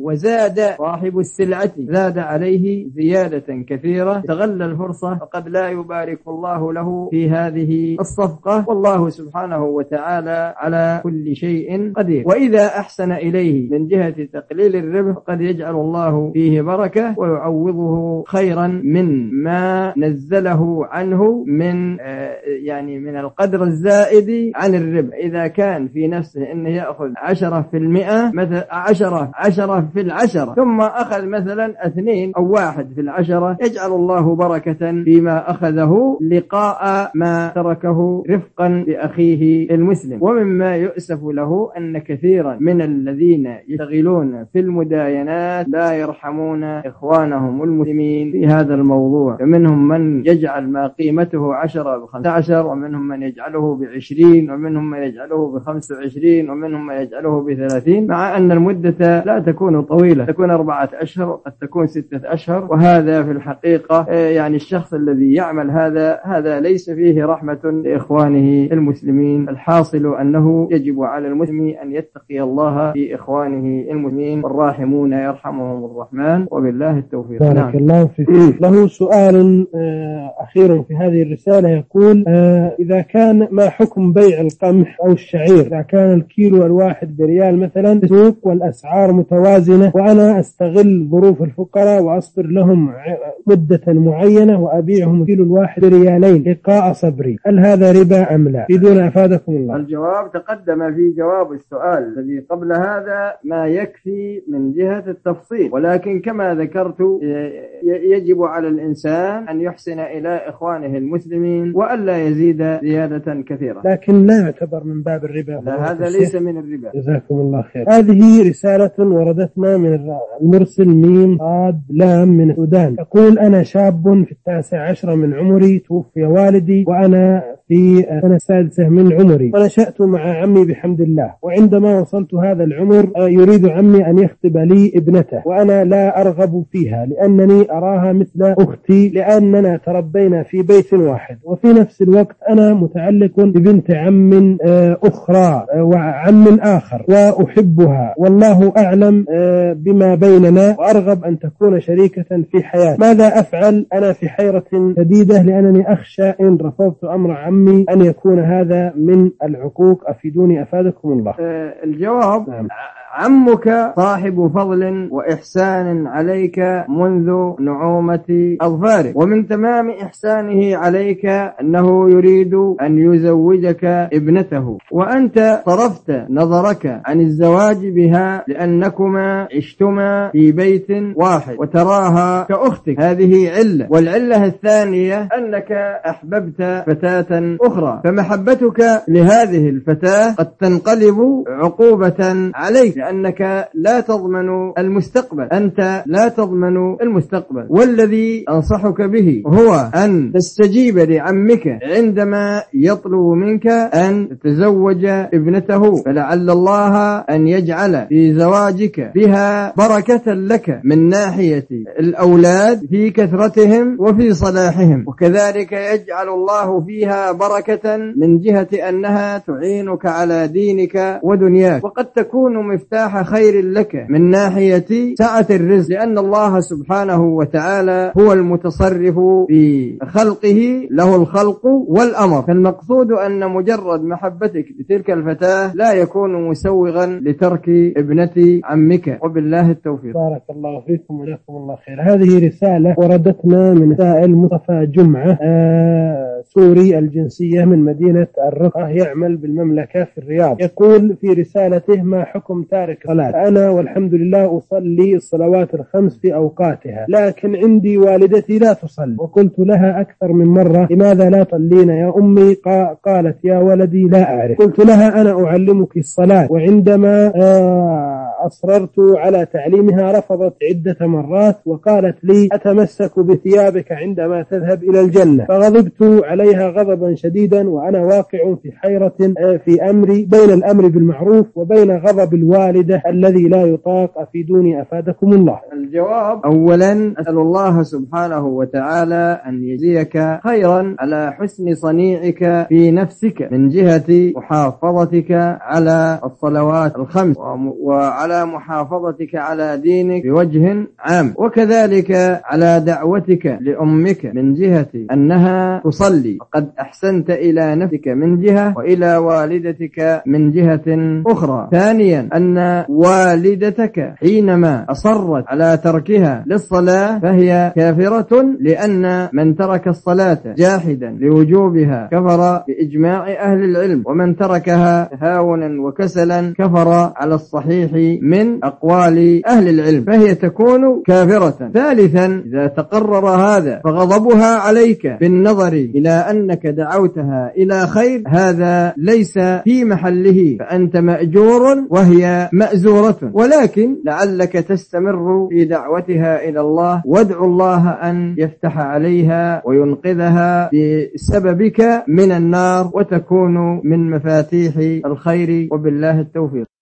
وزاد صاحب السلعة زاد عليه زيادة كثيرة، استغل الفرصة فقد لا يبارك الله له في هذه الصفقة، والله سبحانه وتعالى على كل شيء قدير. وإذا أحسن إليه من جهة تقليل الربح قد يجعل الله فيه بركة ويعوضه خيرا من ما نزله عنه من من القدر الزائد عن الربح. إذا كان في نفسه أنه يأخذ 10% مثلا 10 في 10 ثم أخذ مثلا 2 أو 1 في 10، يجعل الله بركة فيما أخذه لقاء ما تركه رفقا بأخيه المسلم. ومما يؤسف له أن كثيرا من الذين يشتغلون في المداينات لا يرحمون إخوانهم المسلمين في هذا الموضوع، فمنهم من يجعل ما قيمته 10 ب15، ومنهم من يجعله ب20، ومنهم من يجعله ب25، ومنهم من يجعله ب30، مع أن المدة لا تكون طويلة، تكون 4 أشهر وقد تكون 6 أشهر. وهذا في الحقيقة الشخص الذي يعمل هذا ليس فيه رحمة لإخوانه المسلمين. الحاصل أنه يجب على المسلم أن يتقي الله في إخوانه المسلمين، والراحمون يرحمهم الرحمن، وبالله التوفيق. بارك الله فيك. له سؤال أخير في هذه الرسالة يقول: إذا كان ما حكم بيع القمح أو الشعير إذا كان الكيلو الواحد بريال مثلا في السوق والأسعار متوازنة، وأنا أستغل ظروف الفقراء وأصبر لهم مدة معينة وأبيعهم الكيلو الواحد بريالين لقاء صبري، هل هذا ربا أم لا؟ بدون أفادكم الله. الجواب تقدم في جواب السؤال الذي قبل هذا ما يكفي من جهة التفصيل، ولكن كما ذكرت يجب على الإنسان أن يحسن إلى إخوانه المسلمين وألا يزيد زيادة كثيرة، لكن لا يعتبر من باب الربا. لا، هذا ليس من الربا. جزاكم الله خير. هذه رسالة وردتنا من المرسل ميم صاد لام من السودان، يقول: أنا شاب في 19 من عمري، توفي والدي وأنا في سنة 6 من عمري، ونشأت مع عمي بحمد الله، وعندما وصلت هذا العمر يريد عمي أن يخطب لي ابنته، وأنا لا أرغب فيها لأنني أراها مثل أختي، لأننا تربينا في بيت واحد، وفي نفس الوقت أنا متعلق ببنت عم أخرى وعم آخر وأحبها، والله أعلم بما بيننا، وأرغب أن تكون شريكة في حياتي. ماذا أفعل؟ أنا في حيرة شديدة، لأنني أخشى إن رفضت أمر عمي أن يكون هذا من العقوق. أفيدوني أفادكم الله. الجواب: نعم. عمك صاحب فضل وإحسان عليك منذ نعومة أظفاره، ومن تمام إحسانه عليك أنه يريد أن يزوجك ابنته، وأنت صرفت نظرك عن الزواج بها لأنكما عشتما في بيت واحد وتراها كأختك. هذه علة. والعلة الثانية أنك أحببت فتاة أخرى، فمحبتك لهذه الفتاة قد تنقلب عقوبة عليك، لأنك لا تضمن المستقبل، أنت لا تضمن المستقبل. والذي أنصحك به هو أن تستجيب لعمك عندما يطلب منك أن تتزوج ابنته، فلعل الله أن يجعل في زواجك بها بركة لك من ناحية الأولاد في كثرتهم وفي صلاحهم، وكذلك يجعل الله فيها بركة من جهة أنها تعينك على دينك ودنياك، وقد تكون مفتاح خير لك من ناحية سعة الرزق، لأن الله سبحانه وتعالى هو المتصرف في خلقه، له الخلق والأمر. فالمقصود أن مجرد محبتك لتلك الفتاة لا يكون مسوغا لترك ابنة عمك، وبالله التوفيق. بارك الله فيكم وجزاكم الله خير. هذه رسالة وردتنا من سائل مصطفى جمعة سوري الجنسية من مدينة الرقة، يعمل بالمملكة في الرياض. يقول في رسالته: ما حكم تارك صلاة؟ أنا والحمد لله أصلي الصلوات ال5 في أوقاتها، لكن عندي والدتي لا تصلي، وقلت لها أكثر من مرة: لماذا لا تصلين يا أمي؟ قالت: يا ولدي لا أعرف. قلت لها: أنا أعلمك الصلاة، وعندما أصررت على تعليمها رفضت عدة مرات، وقالت لي: أتمسك بثيابك عندما تذهب إلى الجنة. فغضبت عليها غضبا شديدا، وأنا واقع في حيرة في أمري بين الأمر بالمعروف وبين غضب الوالدة الذي لا يطاق. أفيدوني أفادكم الله. الجواب: أولا أسأل الله سبحانه وتعالى أن يجزيك خيرا على حسن صنيعك في نفسك من جهة محافظتك على الصلوات ال5 وعلى على محافظتك على دينك بوجه عام، وكذلك على دعوتك لأمك من جهة أنها تصلي، فقد أحسنت إلى نفسك من جهة وإلى والدتك من جهة أخرى. ثانيا أن والدتك حينما أصرت على تركها للصلاة فهي كافرة، لأن من ترك الصلاة جاحدا لوجوبها كفر بإجماع أهل العلم، ومن تركها تهاونا وكسلا كفر على الصحيح من أقوال أهل العلم، فهي تكون كافرة. ثالثا إذا تقرر هذا فغضبها عليك بالنظر إلى أنك دعوتها إلى خير هذا ليس في محله، فأنت مأجور وهي مأزورة، ولكن لعلك تستمر في دعوتها إلى الله، وادعو الله أن يفتح عليها وينقذها بسببك من النار، وتكون من مفاتيح الخير، وبالله التوفيق.